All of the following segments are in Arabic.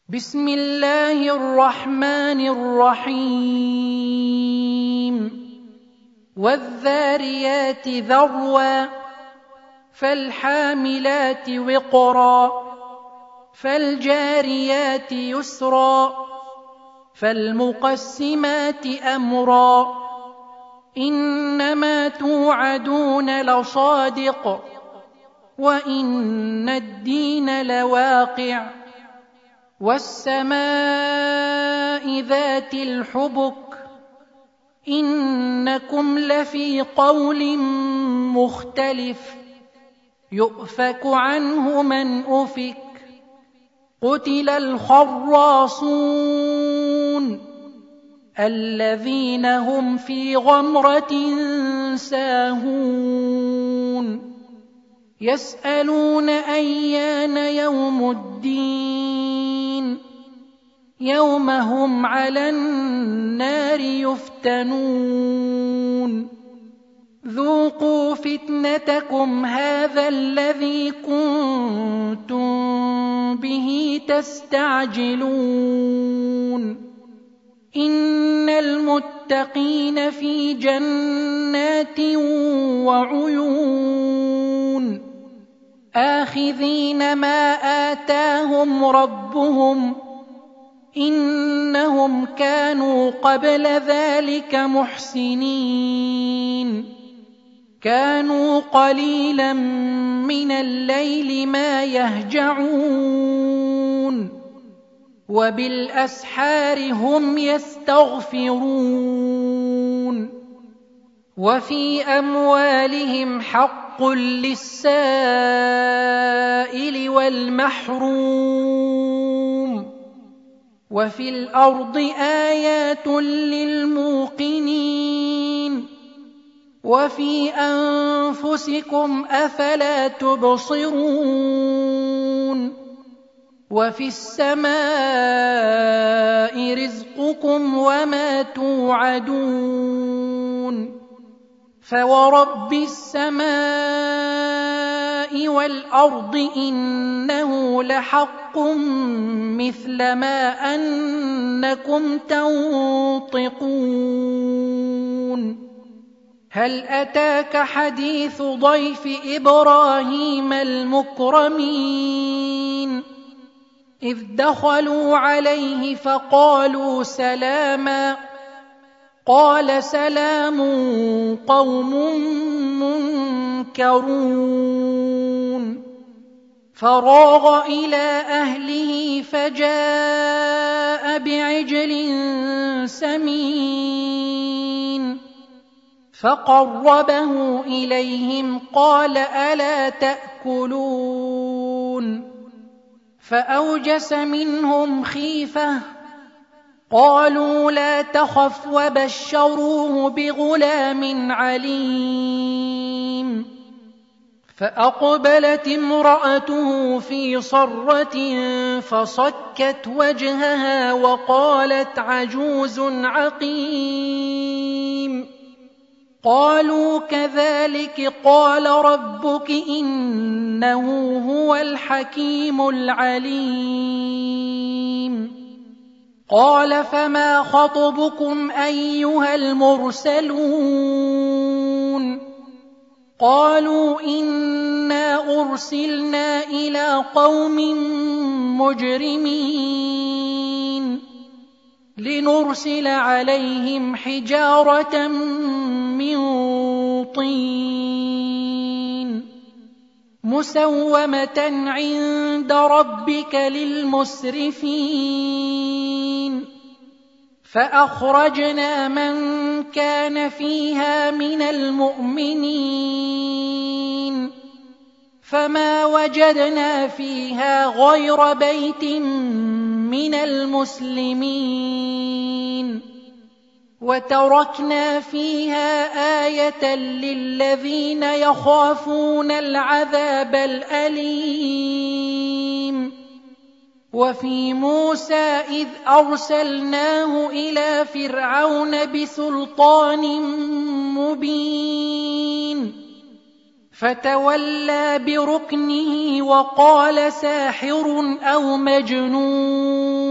بسم الله الرحمن الرحيم والذاريات ذروا فالحاملات وقرا فالجاريات يسرا فالمقسمات أمرا إنما توعدون لصادق وإن الدين لواقع والسماء ذات الحبك إنكم لفي قول مختلف يؤفك عنه من أفك قتل الخراصون الذين هم في غمرة ساهون يسألون أيان يوم الدين يوم هم على النار يفتنون ذوقوا فتنتكم هذا الذي كنتم به تستعجلون إن المتقين في جنات وعيون آخذين ما آتاهم ربهم إنهم كانوا قبل ذلك محسنين كانوا قليلا من الليل ما يهجعون وبالأسحار هم يستغفرون وفي أموالهم حق للسائل والمحروم وفي الأرض آيات للموقنين وفي أنفسكم أفلا تبصرون وفي السماء رزقكم وما توعدون فورب السماء والأرض إنه لحق مثل ما أنكم تنطقون هل أتاك حديث ضيف إبراهيم المكرمين إذ دخلوا عليه فقالوا سلاما قال سلام قوم منكرون فراغ إلى أهله فجاء بعجل سمين فقربه إليهم قال ألا تأكلون فأوجس منهم خيفة قالوا لا تخف وبشروه بغلام عليم فأقبلت امرأته في صرة فصكت وجهها وقالت عجوز عقيم قالوا كذلك قال ربك إنه هو الحكيم العليم قال فما خطبكم أيها المرسلون قالوا إنا أرسلنا إلى قوم مجرمين لنرسل عليهم حجارة من طين مسومة عند ربك للمسرفين فأخرجنا من كان فيها من المؤمنين فما وجدنا فيها غير بيت من المسلمين وتركنا فيها آية للذين يخافون العذاب الأليم وفي موسى إذ أرسلناه إلى فرعون بسلطان مبين فتولى بركنه وقال ساحر أو مجنون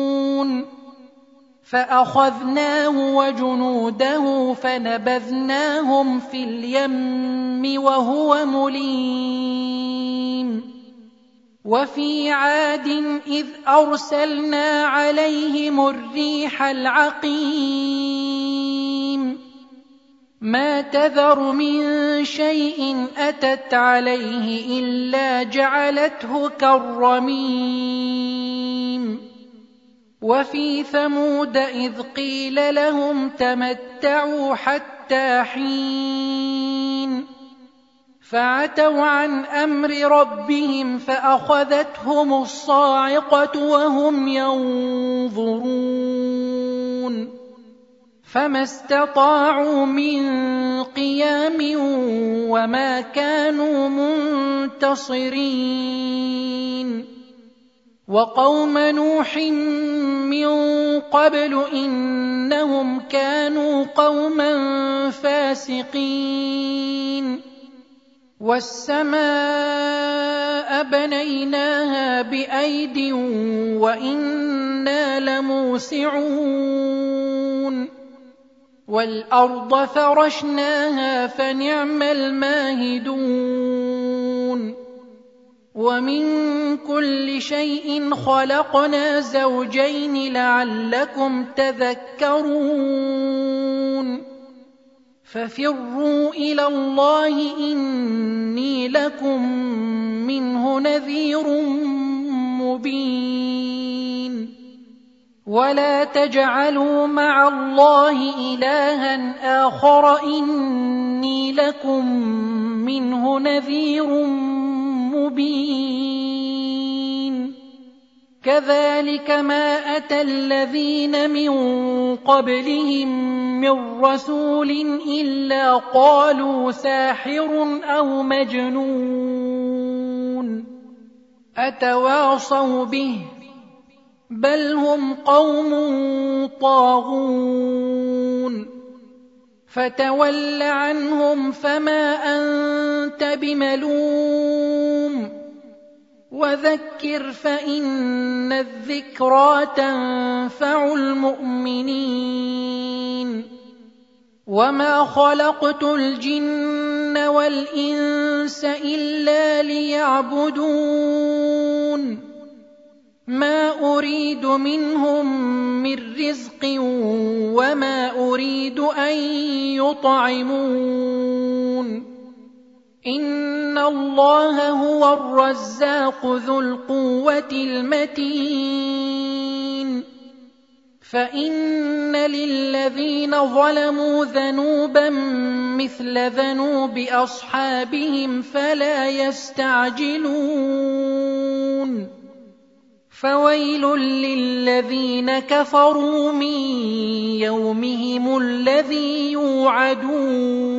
فأخذناه وجنوده فنبذناهم في اليم وهو مليم وفي عاد إذ أرسلنا عليهم الريح العقيم ما تذر من شيء أتت عليه إلا جعلته كالرميم وفي ثمود إذ قيل لهم تمتعوا حتى حين فعتوا عن أمر ربهم فأخذتهم الصاعقة وهم ينظرون فما استطاعوا من قيام وما كانوا منتصرين وقوم نوح من قبل إنهم كانوا قوما فاسقين والسماء بنيناها بأيد وإنا لموسعون والأرض فرشناها فنعم الماهدون ومن كل شيء خلقنا زوجين لعلكم تذكرون ففروا إلى الله إني لكم منه نذير مبين ولا تجعلوا مع الله إلها آخر إني لكم منه نذير مبين كذلك ما أتى الذين من قبلهم من رسول إلا قالوا ساحر أو مجنون أتواصوا به بل هم قوم طاغون فتول عنهم فما أنت بملوم وذكر فإن الذكرى تنفع المؤمنين وما خلقت الجن والإنس إلا ليعبدون ما أريد منهم من رزق وما أريد أن يطعمون إن الله هو الرزاق ذو القوة المتين فإن للذين ظلموا ذنوبا مثل ذنوب أصحابهم فلا يستعجلون فويل للذين كفروا من يومهم الذي يوعدون